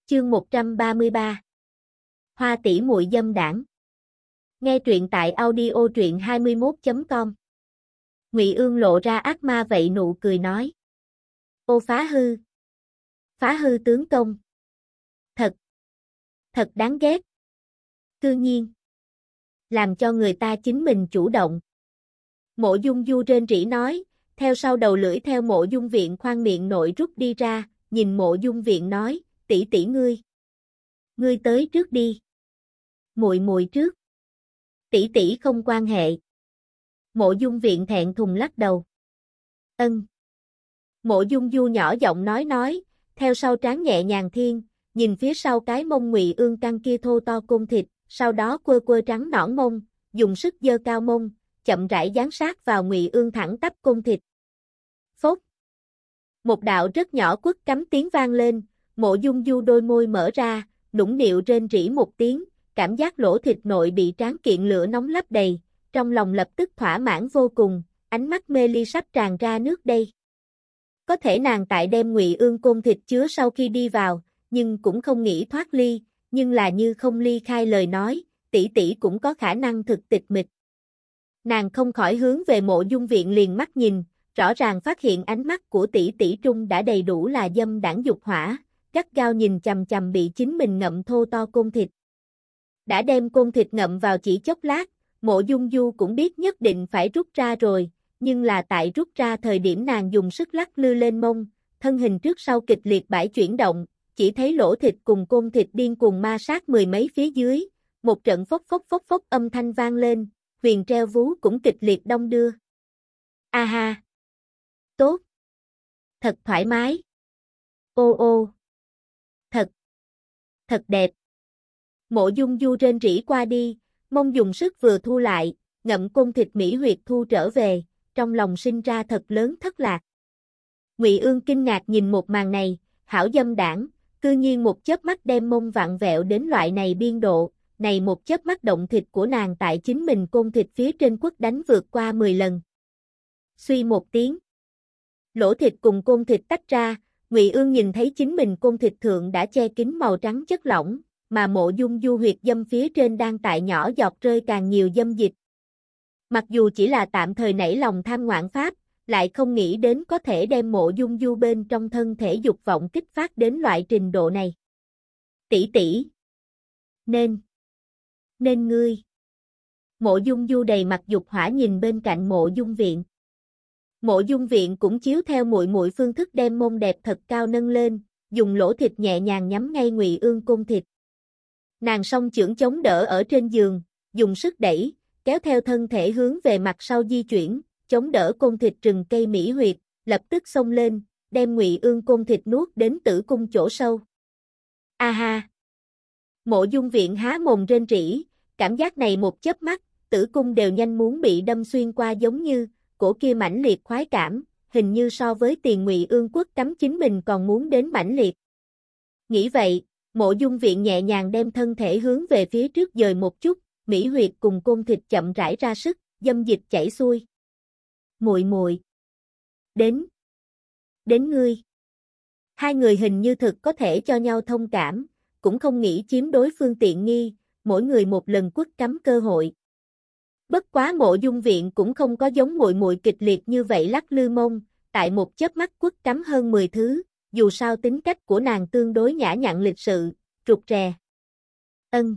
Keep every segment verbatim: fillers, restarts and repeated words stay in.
Chương một trăm ba mươi ba. Hoa tỷ muội dâm đảng. Nghe truyện tại audio truyện hai mươi mốt chấm com. Ngụy Ương lộ ra ác ma vậy nụ cười nói: "Ô Phá Hư, Phá Hư tướng công. Thật, thật đáng ghét. Cư nhiên làm cho người ta chính mình chủ động." Mộ Dung Du rên rỉ nói, theo sau đầu lưỡi theo Mộ Dung Viện khoang miệng nội rút đi ra, nhìn Mộ Dung Viện nói: "Tỷ tỷ ngươi, ngươi tới trước đi." "Muội muội trước." "Tỷ tỷ không quan hệ." Mộ Dung Viện thẹn thùng lắc đầu. "Ân." Mộ Dung Du nhỏ giọng nói nói, theo sau trán nhẹ nhàng thiên, nhìn phía sau cái mông Ngụy Ương căng kia thô to côn thịt, sau đó quơ quơ trắng nõn mông, dùng sức giơ cao mông, chậm rãi dán sát vào Ngụy Ương thẳng tắp côn thịt. Phốc. Một đạo rất nhỏ quất cắm tiếng vang lên, Mộ Dung Du đôi môi mở ra, nũng nịu rên rỉ một tiếng, cảm giác lỗ thịt nội bị tráng kiện lửa nóng lấp đầy, trong lòng lập tức thỏa mãn vô cùng, ánh mắt mê ly sắp tràn ra nước đây. Có thể nàng tại đem Ngụy Ương côn thịt chứa sau khi đi vào, nhưng cũng không nghĩ thoát ly, nhưng là như không ly khai lời nói, tỷ tỷ cũng có khả năng thực tịch mịch. Nàng không khỏi hướng về Mộ Dung Viện liền mắt nhìn, rõ ràng phát hiện ánh mắt của tỷ tỷ trung đã đầy đủ là dâm đãng dục hỏa, gắt gao nhìn chằm chằm bị chính mình ngậm thô to côn thịt. Đã đem côn thịt ngậm vào chỉ chốc lát, Mộ Dung Du cũng biết nhất định phải rút ra rồi, nhưng là tại rút ra thời điểm nàng dùng sức lắc lư lên mông, thân hình trước sau kịch liệt bãi chuyển động, chỉ thấy lỗ thịt cùng côn thịt điên cuồng ma sát mười mấy phía dưới, một trận phốc phốc phốc phốc âm thanh vang lên, huyền treo vú cũng kịch liệt đong đưa. A ha! Tốt! Thật thoải mái! Ô ô! Thật! Thật đẹp! Mộ Dung Du rên rỉ qua đi, mông dùng sức vừa thu lại, ngậm côn thịt mỹ huyệt thu trở về, trong lòng sinh ra thật lớn thất lạc. Ngụy Ương kinh ngạc nhìn một màn này, hảo dâm đảng, cư nhiên một chớp mắt đem mông vặn vẹo đến loại này biên độ, này một chớp mắt động thịt của nàng tại chính mình côn thịt phía trên quất đánh vượt qua mười lần. Suy một tiếng. Lỗ thịt cùng côn thịt tách ra, Ngụy Ương nhìn thấy chính mình côn thịt thượng đã che kín màu trắng chất lỏng, mà Mộ Dung Du huyệt dâm phía trên đang tại nhỏ giọt rơi càng nhiều dâm dịch. Mặc dù chỉ là tạm thời nảy lòng tham ngoạn pháp, lại không nghĩ đến có thể đem Mộ Dung Du bên trong thân thể dục vọng kích phát đến loại trình độ này. Tỷ tỷ. Nên. Nên ngươi. Mộ Dung Du đầy mặt dục hỏa nhìn bên cạnh Mộ Dung Viện. Mộ Dung Viện cũng chiếu theo muội muội phương thức đem mông đẹp thật cao nâng lên, dùng lỗ thịt nhẹ nhàng nhắm ngay Ngụy Ương côn thịt. Nàng song chưởng chống đỡ ở trên giường, dùng sức đẩy, kéo theo thân thể hướng về mặt sau di chuyển, chống đỡ côn thịt rừng cây mỹ huyệt, lập tức xông lên, đem Ngụy Ương côn thịt nuốt đến tử cung chỗ sâu. A ha! Mộ Dung Viện há mồm rên rỉ, cảm giác này một chớp mắt, tử cung đều nhanh muốn bị đâm xuyên qua giống như, cổ kia mãnh liệt khoái cảm, hình như so với tiền Ngụy Ương quất cắm chính mình còn muốn đến mãnh liệt. Nghĩ vậy, Mộ Dung Viện nhẹ nhàng đem thân thể hướng về phía trước dời một chút, mỹ huyệt cùng côn thịt chậm rãi ra sức, dâm dịch chảy xuôi. Muội muội, đến, đến ngươi. Hai người hình như thực có thể cho nhau thông cảm, cũng không nghĩ chiếm đối phương tiện nghi, mỗi người một lần quất cắm cơ hội. Bất quá Mộ Dung Viện cũng không có giống muội muội kịch liệt như vậy lắc lư mông, tại một chớp mắt quất cắm hơn mười thứ, dù sao tính cách của nàng tương đối nhã nhặn lịch sự, rụt rè. Ân.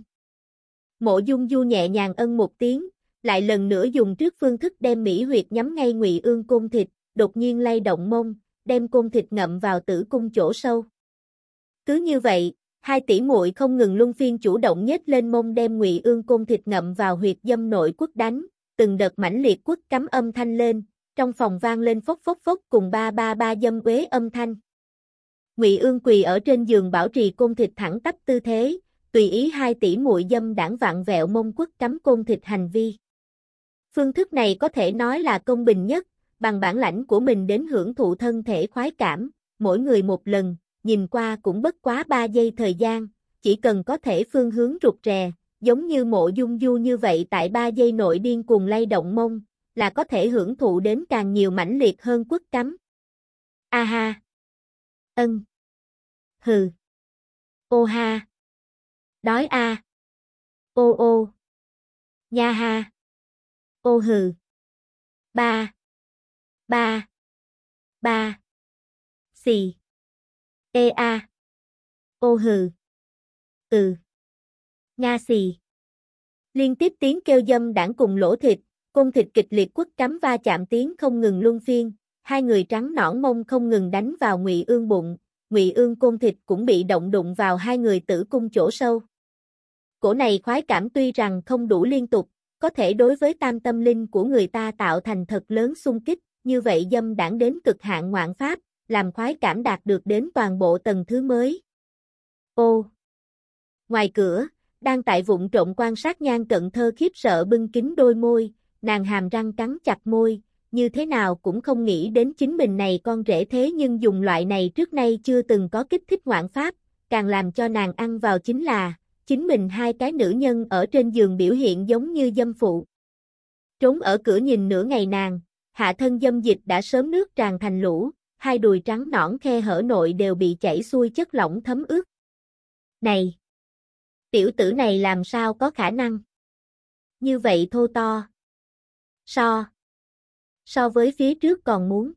Mộ Dung Du nhẹ nhàng ân một tiếng, lại lần nữa dùng trước phương thức đem mỹ huyệt nhắm ngay Ngụy Ương côn thịt, đột nhiên lay động mông, đem côn thịt ngậm vào tử cung chỗ sâu. Cứ như vậy, hai tỷ muội không ngừng luân phiên chủ động nhếch lên mông đem Ngụy Ương côn thịt ngậm vào huyệt dâm nội quất đánh, từng đợt mãnh liệt quất cắm âm thanh lên, trong phòng vang lên phốc phốc phốc cùng ba ba ba dâm uế âm thanh. Ngụy Ương quỳ ở trên giường bảo trì côn thịt thẳng tắp tư thế, tùy ý hai tỷ muội dâm đãng vặn vẹo mông quất cắm côn thịt hành vi. Phương thức này có thể nói là công bình nhất, bằng bản lãnh của mình đến hưởng thụ thân thể khoái cảm, mỗi người một lần, nhìn qua cũng bất quá ba giây thời gian, chỉ cần có thể phương hướng rụt rè, giống như Mộ Dung Du như vậy tại ba giây nội điên cuồng lay động mông, là có thể hưởng thụ đến càng nhiều mãnh liệt hơn quất cắm. A ha! Ân! Hừ! Ô ha. Đói a. Ô ô. Nha ha. Ô hừ. Ba. Ba. Ba. Xì. Ê a. Ô hừ. Ừ. Nha xì. Liên tiếp tiếng kêu dâm đãng cùng lỗ thịt, côn thịt kịch liệt quất cắm va chạm tiếng không ngừng luân phiên, hai người trắng nõn mông không ngừng đánh vào Ngụy Ương bụng, Ngụy Ương côn thịt cũng bị động đụng vào hai người tử cung chỗ sâu. Cổ này khoái cảm tuy rằng không đủ liên tục, có thể đối với tam tâm linh của người ta tạo thành thật lớn xung kích, như vậy dâm đãng đến cực hạn ngoạn pháp, làm khoái cảm đạt được đến toàn bộ tầng thứ mới. Ô! Ngoài cửa, đang tại vụng trộm quan sát Nhan Cận Thơ khiếp sợ bưng kín đôi môi, nàng hàm răng cắn chặt môi, như thế nào cũng không nghĩ đến chính mình này con rể thế nhưng dùng loại này trước nay chưa từng có kích thích ngoạn pháp, càng làm cho nàng ăn vào chính là, chính mình hai cái nữ nhân ở trên giường biểu hiện giống như dâm phụ. Trốn ở cửa nhìn nửa ngày nàng, hạ thân dâm dịch đã sớm nước tràn thành lũ, hai đùi trắng nõn khe hở nội đều bị chảy xuôi chất lỏng thấm ướt. Này! Tiểu tử này làm sao có khả năng? Như vậy thô to. So. So với phía trước còn muốn.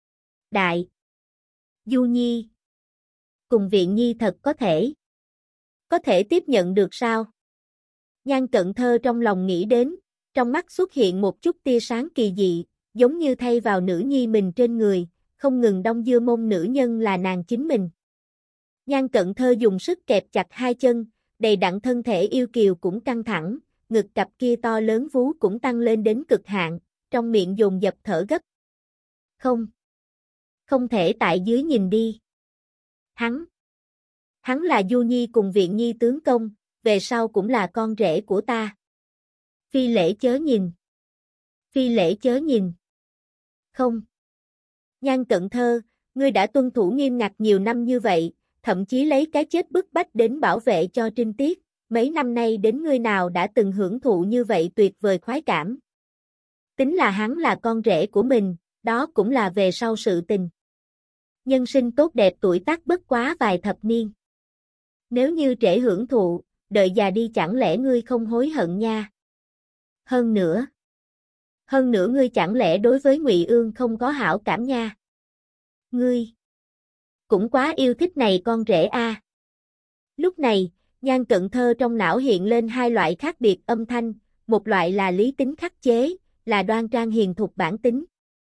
Đại. Du Nhi. Cùng Viện Nhi thật có thể. Có thể tiếp nhận được sao? Nhan Cận Thơ trong lòng nghĩ đến, trong mắt xuất hiện một chút tia sáng kỳ dị, giống như thay vào nữ nhi mình trên người, không ngừng đong dưa mông nữ nhân là nàng chính mình. Nhan Cận Thơ dùng sức kẹp chặt hai chân, đầy đặn thân thể yêu kiều cũng căng thẳng, ngực cặp kia to lớn vú cũng tăng lên đến cực hạn, trong miệng dồn dập thở gấp. Không. Không thể tại dưới nhìn đi. Hắn. Hắn là Du Nhi cùng Viện Nhi tướng công, về sau cũng là con rể của ta. Phi lễ chớ nhìn. Phi lễ chớ nhìn. Không. Nhan Cận Thơ, ngươi đã tuân thủ nghiêm ngặt nhiều năm như vậy, thậm chí lấy cái chết bức bách đến bảo vệ cho trinh tiết, mấy năm nay đến ngươi nào đã từng hưởng thụ như vậy tuyệt vời khoái cảm. Tính là hắn là con rể của mình, đó cũng là về sau sự tình. Nhân sinh tốt đẹp tuổi tác bất quá vài thập niên. Nếu như trễ hưởng thụ, đợi già đi chẳng lẽ ngươi không hối hận nha. Hơn nữa. Hơn nữa ngươi chẳng lẽ đối với Ngụy Ương không có hảo cảm nha. Ngươi. Cũng quá yêu thích này con rể a. À. Lúc này, Nhan Cận Thơ trong não hiện lên hai loại khác biệt âm thanh, một loại là lý tính khắc chế, là đoan trang hiền thục bản tính.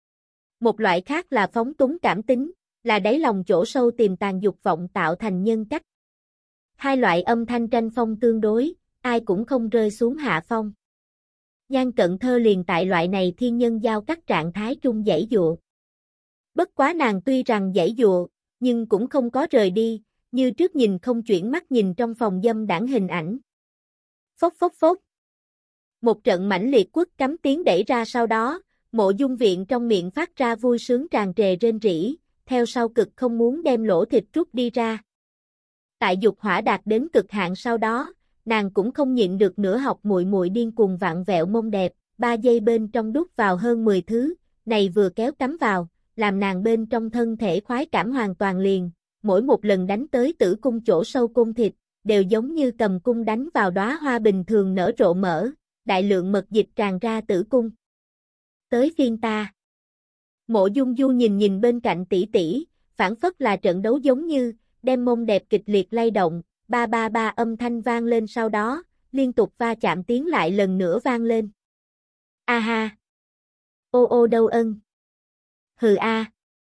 Một loại khác là phóng túng cảm tính, là đáy lòng chỗ sâu tiềm tàng dục vọng tạo thành nhân cách. Hai loại âm thanh tranh phong tương đối, ai cũng không rơi xuống hạ phong. Nhan Cận Thơ liền tại loại này thiên nhân giao cắt trạng thái trung giãy dụa. Bất quá nàng tuy rằng giãy dụa, nhưng cũng không có rời đi, như trước nhìn không chuyển mắt nhìn trong phòng dâm đãng hình ảnh. Phốc phốc phốc. Một trận mãnh liệt quất cắm tiếng đẩy ra sau đó, Mộ Dung Viện trong miệng phát ra vui sướng tràn trề rên rỉ, theo sau cực không muốn đem lỗ thịt rút đi ra. Tại dục hỏa đạt đến cực hạn sau đó, nàng cũng không nhịn được nữa học muội muội điên cuồng vặn vẹo mông đẹp, ba giây bên trong đút vào hơn mười thứ, này vừa kéo cắm vào, làm nàng bên trong thân thể khoái cảm hoàn toàn liền, mỗi một lần đánh tới tử cung chỗ sâu cung thịt, đều giống như cầm cung đánh vào đóa hoa bình thường nở rộ mở, đại lượng mật dịch tràn ra tử cung. Tới phiên ta. Mộ Dung Du nhìn nhìn bên cạnh tỷ tỷ, phản phất là trận đấu giống như, đem mông đẹp kịch liệt lay động, ba ba ba âm thanh vang lên sau đó, liên tục va chạm tiếng lại lần nữa vang lên. A ha. Ô ô đâu ân. Hừ a.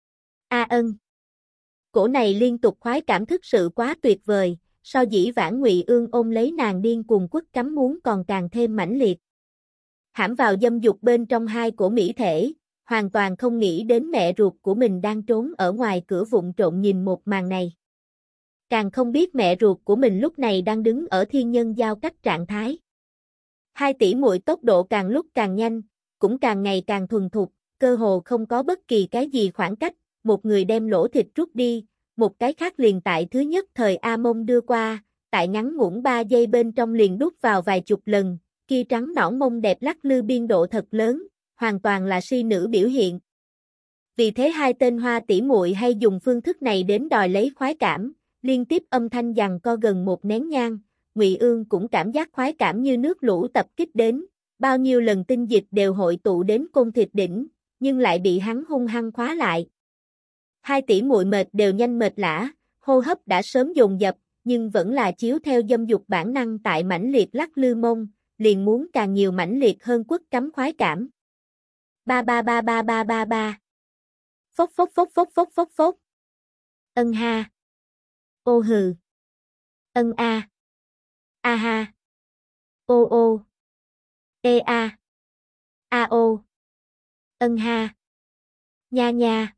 A ân. Cổ này liên tục khoái cảm thức sự quá tuyệt vời, so dĩ vãng Ngụy Ương ôm lấy nàng điên cuồng quất cắm muốn còn càng thêm mãnh liệt. Hãm vào dâm dục bên trong hai cổ mỹ thể, hoàn toàn không nghĩ đến mẹ ruột của mình đang trốn ở ngoài cửa vụng trộm nhìn một màn này. Càng không biết mẹ ruột của mình lúc này đang đứng ở thiên nhân giao cách trạng thái. Hai tỷ muội tốc độ càng lúc càng nhanh, cũng càng ngày càng thuần thục, cơ hồ không có bất kỳ cái gì khoảng cách, một người đem lỗ thịt rút đi, một cái khác liền tại thứ nhất thời A mông đưa qua, tại ngắn ngủn ba giây bên trong liền đút vào vài chục lần, kia trắng nõn mông đẹp lắc lư biên độ thật lớn, hoàn toàn là si nữ biểu hiện. Vì thế hai tên hoa tỷ muội hay dùng phương thức này đến đòi lấy khoái cảm, Liên tiếp âm thanh giằng co gần một nén nhang, Ngụy Ương cũng cảm giác khoái cảm như nước lũ tập kích đến, bao nhiêu lần tinh dịch đều hội tụ đến côn thịt đỉnh, nhưng lại bị hắn hung hăng khóa lại. Hai tỷ muội mệt đều nhanh mệt lả, hô hấp đã sớm dồn dập, nhưng vẫn là chiếu theo dâm dục bản năng tại mãnh liệt lắc lư mông, liền muốn càng nhiều mãnh liệt hơn quất cắm khoái cảm. Ba ba ba ba ba ba ba. Phốc phốc phốc phốc phốc phốc phốc. Ân ha. Ô hừ. Ân a. A ha. Ô ô. Ê a. A ô. Ân ha. Nha nha.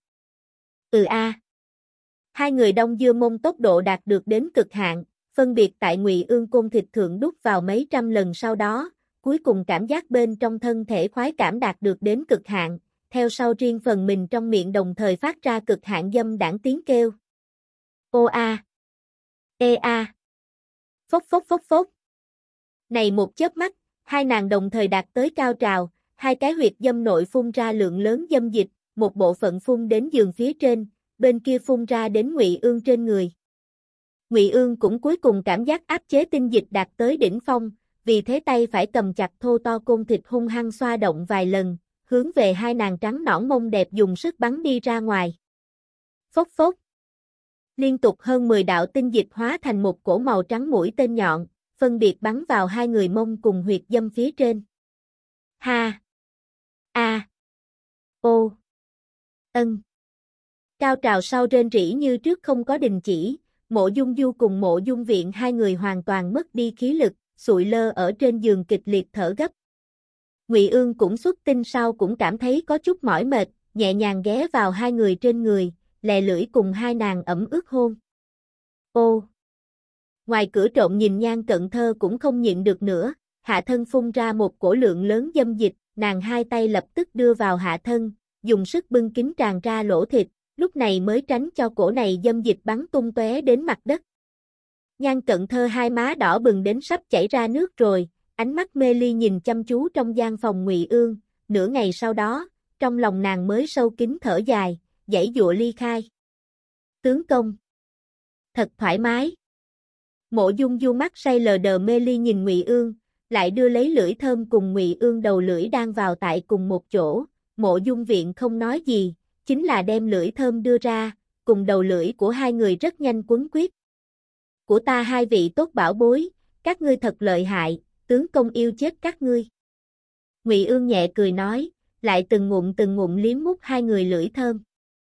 Ừ a. Hai người đông dưa mông tốc độ đạt được đến cực hạn, phân biệt tại Ngụy Ương côn thịt thượng đút vào mấy trăm lần sau đó, cuối cùng cảm giác bên trong thân thể khoái cảm đạt được đến cực hạn, theo sau riêng phần mình trong miệng đồng thời phát ra cực hạn dâm đãng tiếng kêu. Ô a. Ê a. Phốc phốc phốc phốc. Này một chớp mắt, hai nàng đồng thời đạt tới cao trào, hai cái huyệt dâm nội phun ra lượng lớn dâm dịch, một bộ phận phun đến giường phía trên, bên kia phun ra đến Ngụy Ương trên người. Ngụy Ương cũng cuối cùng cảm giác áp chế tinh dịch đạt tới đỉnh phong, vì thế tay phải cầm chặt thô to côn thịt hung hăng xoa động vài lần, hướng về hai nàng trắng nõn mông đẹp dùng sức bắn đi ra ngoài. Phốc phốc. Liên tục hơn mười đạo tinh dịch hóa thành một cổ màu trắng mũi tên nhọn, phân biệt bắn vào hai người mông cùng huyệt dâm phía trên. Ha. A. Ô. Ân. Cao trào sau rên rỉ như trước không có đình chỉ, Mộ Dung Du cùng Mộ Dung Viện hai người hoàn toàn mất đi khí lực, sụi lơ ở trên giường kịch liệt thở gấp. Ngụy Ương cũng xuất tinh sau cũng cảm thấy có chút mỏi mệt, nhẹ nhàng ghé vào hai người trên người, lè lưỡi cùng hai nàng ẩm ướt hôn. Ô! Ngoài cửa trộm nhìn Nhan Cận Thơ cũng không nhịn được nữa, hạ thân phun ra một cổ lượng lớn dâm dịch, nàng hai tay lập tức đưa vào hạ thân, dùng sức bưng kín tràn ra lỗ thịt, lúc này mới tránh cho cổ này dâm dịch bắn tung tóe đến mặt đất. Nhan Cận Thơ hai má đỏ bừng đến sắp chảy ra nước rồi, ánh mắt mê ly nhìn chăm chú trong gian phòng Ngụy Ương, nửa ngày sau đó, trong lòng nàng mới sâu kín thở dài, giãy giụa ly khai. Tướng công. Thật thoải mái. Mộ Dung Du mắt say lờ đờ mê ly nhìn Ngụy Ương, lại đưa lấy lưỡi thơm cùng Ngụy Ương đầu lưỡi đang vào tại cùng một chỗ, Mộ Dung Viện không nói gì, chính là đem lưỡi thơm đưa ra, cùng đầu lưỡi của hai người rất nhanh quấn quyết. Của ta hai vị tốt bảo bối, các ngươi thật lợi hại, tướng công yêu chết các ngươi. Ngụy Ương nhẹ cười nói, lại từng ngụm từng ngụm liếm mút hai người lưỡi thơm.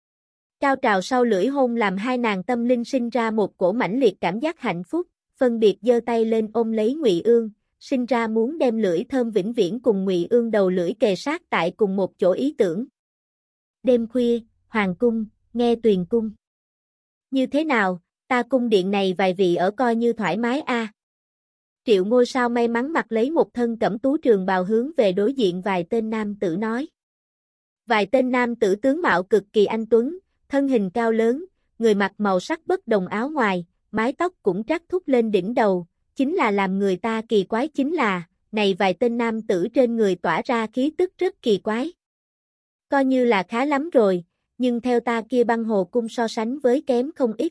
Cao trào sau lưỡi hôn làm hai nàng tâm linh sinh ra một cổ mãnh liệt cảm giác hạnh phúc, phân biệt giơ tay lên ôm lấy Ngụy Ương, sinh ra muốn đem lưỡi thơm vĩnh viễn cùng Ngụy Ương đầu lưỡi kề sát tại cùng một chỗ ý tưởng. Đêm khuya, hoàng cung, nghe tuyền cung. Như thế nào, ta cung điện này vài vị ở coi như thoải mái a. À. Triệu Ngôi Sao may mắn mặc lấy một thân cẩm tú trường bào hướng về đối diện vài tên nam tử nói. Vài tên nam tử tướng mạo cực kỳ anh tuấn, thân hình cao lớn, người mặc màu sắc bất đồng áo ngoài, mái tóc cũng trắc thúc lên đỉnh đầu, chính là làm người ta kỳ quái chính là, này vài tên nam tử trên người tỏa ra khí tức rất kỳ quái. Coi như là khá lắm rồi, nhưng theo ta kia băng hồ cung so sánh với kém không ít.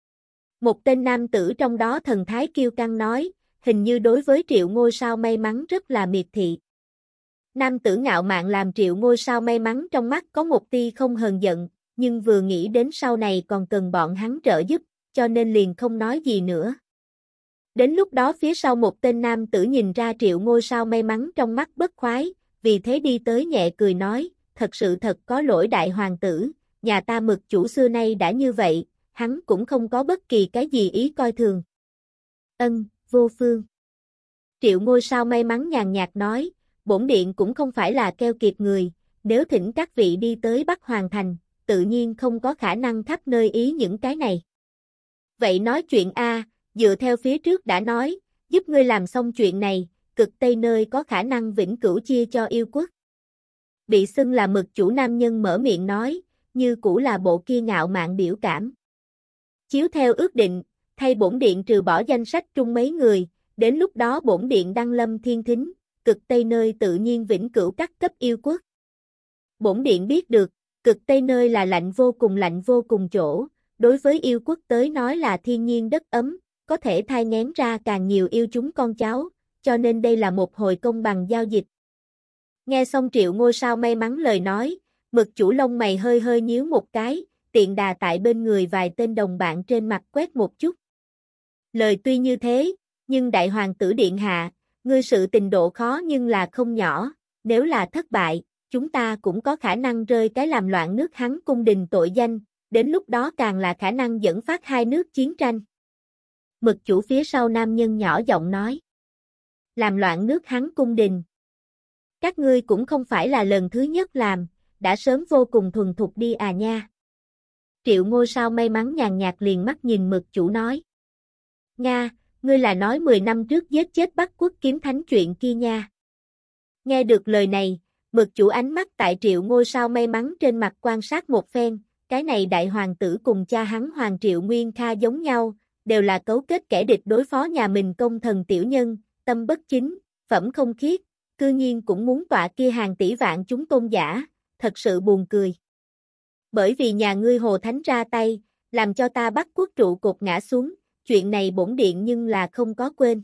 Một tên nam tử trong đó thần thái kiêu căng nói, hình như đối với Triệu Ngôi Sao may mắn rất là miệt thị. Nam tử ngạo mạn làm Triệu Ngôi Sao may mắn trong mắt có một tia không hờn giận, nhưng vừa nghĩ đến sau này còn cần bọn hắn trợ giúp, cho nên liền không nói gì nữa. Đến lúc đó phía sau một tên nam tử nhìn ra Triệu Ngôi Sao may mắn trong mắt bất khoái, vì thế đi tới nhẹ cười nói, thật sự thật có lỗi đại hoàng tử, nhà ta Mực chủ xưa nay đã như vậy, hắn cũng không có bất kỳ cái gì ý coi thường. Ân, vô phương. Triệu Ngôi Sao may mắn nhàn nhạt nói, bổn điện cũng không phải là keo kiệt người, nếu thỉnh các vị đi tới Bắc Hoàng Thành, tự nhiên không có khả năng khắp nơi ý những cái này. Vậy nói chuyện a, dựa theo phía trước đã nói, giúp ngươi làm xong chuyện này, cực Tây nơi có khả năng vĩnh cửu chia cho yêu quốc. Bị xưng là Mực chủ nam nhân mở miệng nói, như cũ là bộ kia ngạo mạn biểu cảm. Chiếu theo ước định, thay bổn điện trừ bỏ danh sách trung mấy người, đến lúc đó bổn điện đăng lâm thiên thính, cực Tây nơi tự nhiên vĩnh cửu các cấp yêu quốc. Bổn điện biết được, cực Tây nơi là lạnh vô cùng lạnh vô cùng chỗ, đối với yêu quốc tới nói là thiên nhiên đất ấm, có thể thai nghén ra càng nhiều yêu chúng con cháu, cho nên đây là một hồi công bằng giao dịch. Nghe xong Triệu Ngôi Sao may mắn lời nói, Mực chủ lông mày hơi hơi nhíu một cái, tiện đà tại bên người vài tên đồng bạn trên mặt quét một chút. Lời tuy như thế, nhưng đại hoàng tử điện hạ, ngươi sự tình độ khó nhưng là không nhỏ, nếu là thất bại, chúng ta cũng có khả năng rơi cái làm loạn nước hắn cung đình tội danh, đến lúc đó càng là khả năng dẫn phát hai nước chiến tranh. Mực chủ phía sau nam nhân nhỏ giọng nói. Làm loạn nước hắn cung đình. Các ngươi cũng không phải là lần thứ nhất làm, đã sớm vô cùng thuần thục đi à nha. Triệu Ngôi Sao may mắn nhàn nhạt liền mắt nhìn Mực chủ nói. Nga, ngươi là nói mười năm trước giết chết Bắc Quốc kiếm thánh chuyện kia nha. Nghe được lời này, Mực chủ ánh mắt tại Triệu Ngôi Sao may mắn trên mặt quan sát một phen, cái này đại hoàng tử cùng cha hắn Hoàng Triệu Nguyên Kha giống nhau, đều là cấu kết kẻ địch đối phó nhà mình công thần tiểu nhân, tâm bất chính, phẩm không khiết, cư nhiên cũng muốn tọa kia hàng tỷ vạn chúng tôn giả, thật sự buồn cười. Bởi vì nhà ngươi Hồ Thánh ra tay, làm cho ta Bắc Quốc trụ cột ngã xuống, chuyện này bổn điện nhưng là không có quên.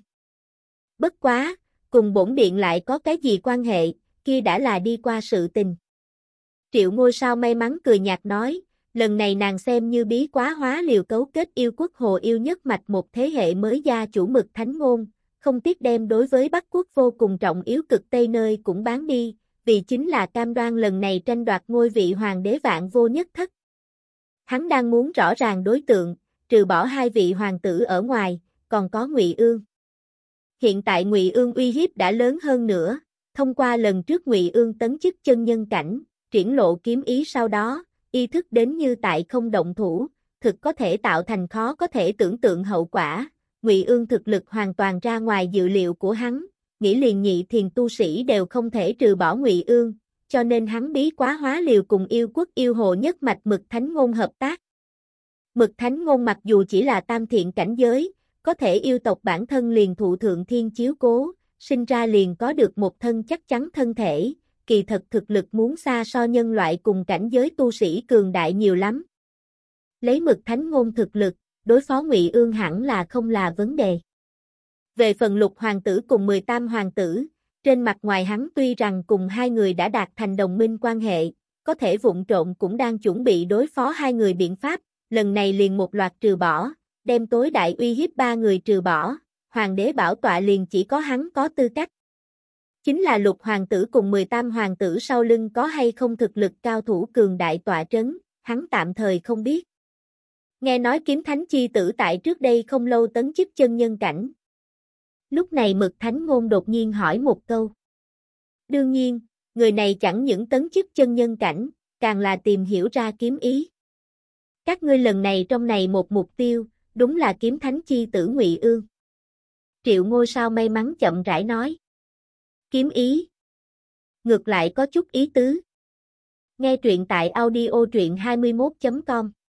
Bất quá, cùng bổn điện lại có cái gì quan hệ, kia đã là đi qua sự tình. Triệu Ngôi Sao may mắn cười nhạt nói, lần này nàng xem như bí quá hóa liều cấu kết yêu quốc Hồ yêu nhất mạch một thế hệ mới gia chủ Mực Thánh Ngôn, không tiếc đem đối với Bắc Quốc vô cùng trọng yếu cực Tây nơi cũng bán đi, vì chính là cam đoan lần này tranh đoạt ngôi vị hoàng đế vạn vô nhất thất. Hắn đang muốn rõ ràng đối tượng, trừ bỏ hai vị hoàng tử ở ngoài, còn có Ngụy Ương. Hiện tại Ngụy Ương uy hiếp đã lớn hơn nữa, thông qua lần trước Ngụy Ương tấn chức chân nhân cảnh, triển lộ kiếm ý sau đó, ý thức đến như tại không động thủ, thực có thể tạo thành khó có thể tưởng tượng hậu quả. Ngụy Ương thực lực hoàn toàn ra ngoài dự liệu của hắn, nghĩ liền nhị thiền tu sĩ đều không thể trừ bỏ Ngụy Ương, cho nên hắn bí quá hóa liều cùng yêu quốc yêu hồ nhất mạch Mực Thánh Ngôn hợp tác. Mực Thánh Ngôn mặc dù chỉ là tam thiện cảnh giới, có thể yêu tộc bản thân liền thụ thượng thiên chiếu cố, sinh ra liền có được một thân chắc chắn thân thể, kỳ thật thực lực muốn xa so nhân loại cùng cảnh giới tu sĩ cường đại nhiều lắm. Lấy Mực Thánh Ngôn thực lực, đối phó Ngụy Ương hẳn là không là vấn đề. Về phần Lục hoàng tử cùng mười tam hoàng tử, trên mặt ngoài hắn tuy rằng cùng hai người đã đạt thành đồng minh quan hệ, có thể vụng trộn cũng đang chuẩn bị đối phó hai người biện pháp, lần này liền một loạt trừ bỏ, đem tối đại uy hiếp ba người trừ bỏ, hoàng đế bảo tọa liền chỉ có hắn có tư cách. Chính là Lục hoàng tử cùng mười tam hoàng tử sau lưng có hay không thực lực cao thủ cường đại tọa trấn, hắn tạm thời không biết. Nghe nói kiếm thánh chi tử tại trước đây không lâu tấn chức chân nhân cảnh. Lúc này Mực Thánh Ngôn đột nhiên hỏi một câu. Đương nhiên, người này chẳng những tấn chức chân nhân cảnh, càng là tìm hiểu ra kiếm ý. Các ngươi lần này trong này một mục tiêu, đúng là kiếm thánh chi tử Ngụy Ương. Triệu Ngôi Sao may mắn chậm rãi nói. Kiếm ý. Ngược lại có chút ý tứ. Nghe truyện tại audio truyện hai mươi mốt chấm com